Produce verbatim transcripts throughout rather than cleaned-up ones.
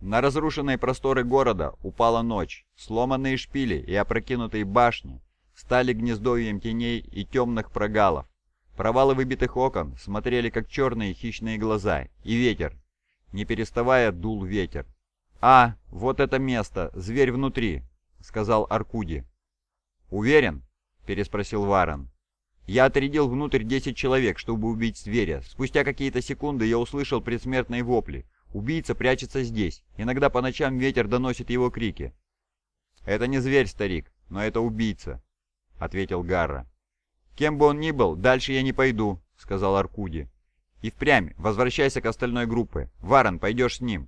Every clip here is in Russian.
На разрушенные просторы города упала ночь. Сломанные шпили и опрокинутые башни стали гнездовьем теней и темных прогалов. Провалы выбитых окон смотрели, как черные хищные глаза, и ветер, не переставая, дул ветер. «А, вот это место, зверь внутри», — сказал Аркуди. «Уверен?» — переспросил Варен. «Я отрядил внутрь десять человек, чтобы убить зверя. Спустя какие-то секунды я услышал предсмертные вопли. Убийца прячется здесь. Иногда по ночам ветер доносит его крики». «Это не зверь, старик, но это убийца», — ответил Гарра. «Кем бы он ни был, дальше я не пойду», — сказал Аркуди. «И впрямь, возвращайся к остальной группе. Варен, пойдешь с ним».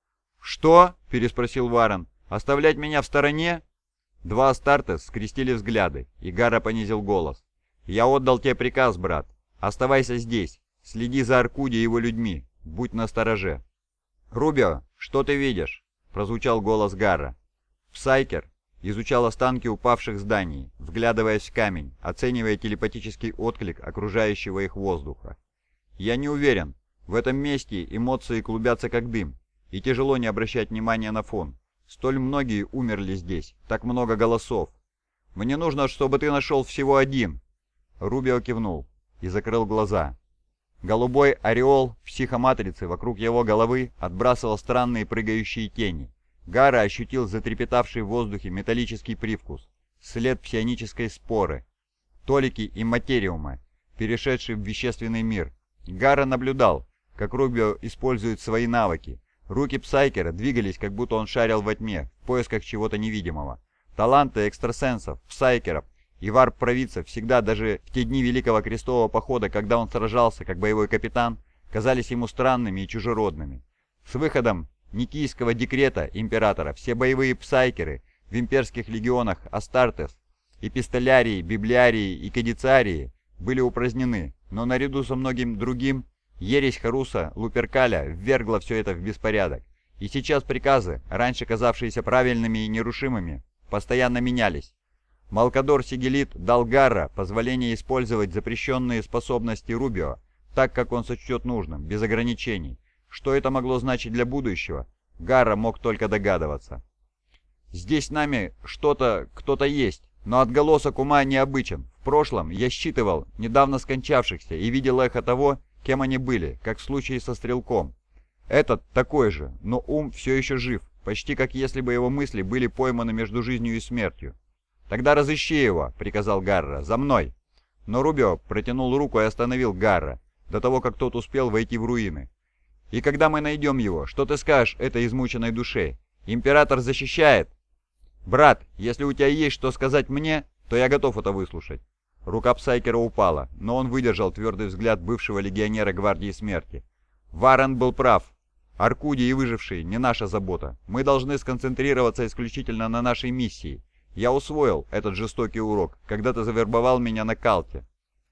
«Что?» — переспросил Варен. «Оставлять меня в стороне?» Два Астартес скрестили взгляды, и Гарра понизил голос. «Я отдал тебе приказ, брат. Оставайся здесь. Следи за Аркуди и его людьми. Будь настороже». «Рубио, что ты видишь?» — прозвучал голос Гарра. Псайкер изучал останки упавших зданий, вглядываясь в камень, оценивая телепатический отклик окружающего их воздуха. «Я не уверен. В этом месте эмоции клубятся как дым, и тяжело не обращать внимания на фон. Столь многие умерли здесь, так много голосов. Мне нужно, чтобы ты нашел всего один». Рубио кивнул и закрыл глаза. Голубой ореол психоматрицы вокруг его головы отбрасывал странные прыгающие тени. Гарра ощутил затрепетавший в воздухе металлический привкус, след псионической споры, толики и материума, перешедший в вещественный мир. Гарра наблюдал, как Рубио использует свои навыки. Руки Псайкера двигались, как будто он шарил во тьме, в поисках чего-то невидимого. Таланты экстрасенсов, Псайкеров и варп-провидцев всегда, даже в те дни Великого Крестового Похода, когда он сражался как боевой капитан, казались ему странными и чужеродными. С выходом Никийского декрета императора все боевые псайкеры в имперских легионах Астартес, эпистолярии, библиарии и кадицарии были упразднены, но наряду со многим другим ересь Харуса Луперкаля ввергла все это в беспорядок. И сейчас приказы, раньше казавшиеся правильными и нерушимыми, постоянно менялись. Малкадор Сигелит дал Гарра позволение использовать запрещенные способности Рубио так, как он сочтет нужным, без ограничений. Что это могло значить для будущего, Гарра мог только догадываться. «Здесь с нами что-то, кто-то есть, но отголосок ума необычен. В прошлом я считывал недавно скончавшихся и видел эхо того, кем они были, как в случае со Стрелком. Этот такой же, но ум все еще жив, почти как если бы его мысли были пойманы между жизнью и смертью». «Тогда разыщи его», — приказал Гарра, — «за мной». Но Рубио протянул руку и остановил Гарра, до того, как тот успел войти в руины. «И когда мы найдем его, что ты скажешь этой измученной душе? Император защищает?» «Брат, если у тебя есть что сказать мне, то я готов это выслушать». Рука Псайкера упала, но он выдержал твердый взгляд бывшего легионера Гвардии Смерти. «Варен был прав. Аркуди и выжившие не наша забота. Мы должны сконцентрироваться исключительно на нашей миссии. Я усвоил этот жестокий урок, когда ты завербовал меня на Калте».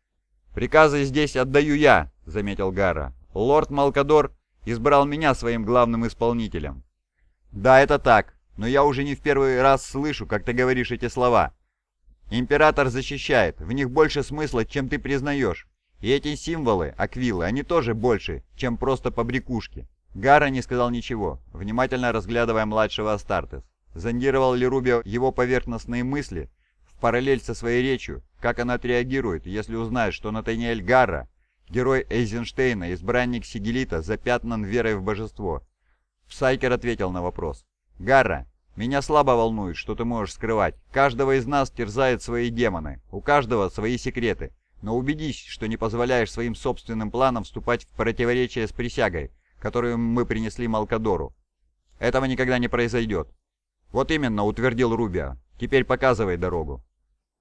«Приказы здесь отдаю я», — заметил Гарра. «Лорд Малкадор избрал меня своим главным исполнителем». «Да, это так, но я уже не в первый раз слышу, как ты говоришь эти слова. Император защищает, в них больше смысла, чем ты признаешь. И эти символы, аквилы, они тоже больше, чем просто побрякушки». Гарра не сказал ничего, внимательно разглядывая младшего Астартес. Зондировал ли Рубио его поверхностные мысли в параллель со своей речью, как она отреагирует, если узнает, что Натаниэль Гарра, герой Эйзенштейна, избранник Сигелита, запятнан верой в божество. Псайкер ответил на вопрос. «Гарра, меня слабо волнует, что ты можешь скрывать. Каждого из нас терзают свои демоны, у каждого свои секреты. Но убедись, что не позволяешь своим собственным планам вступать в противоречие с присягой, которую мы принесли Малкадору. Этого никогда не произойдет». «Вот именно», — утвердил Рубио. «Теперь показывай дорогу».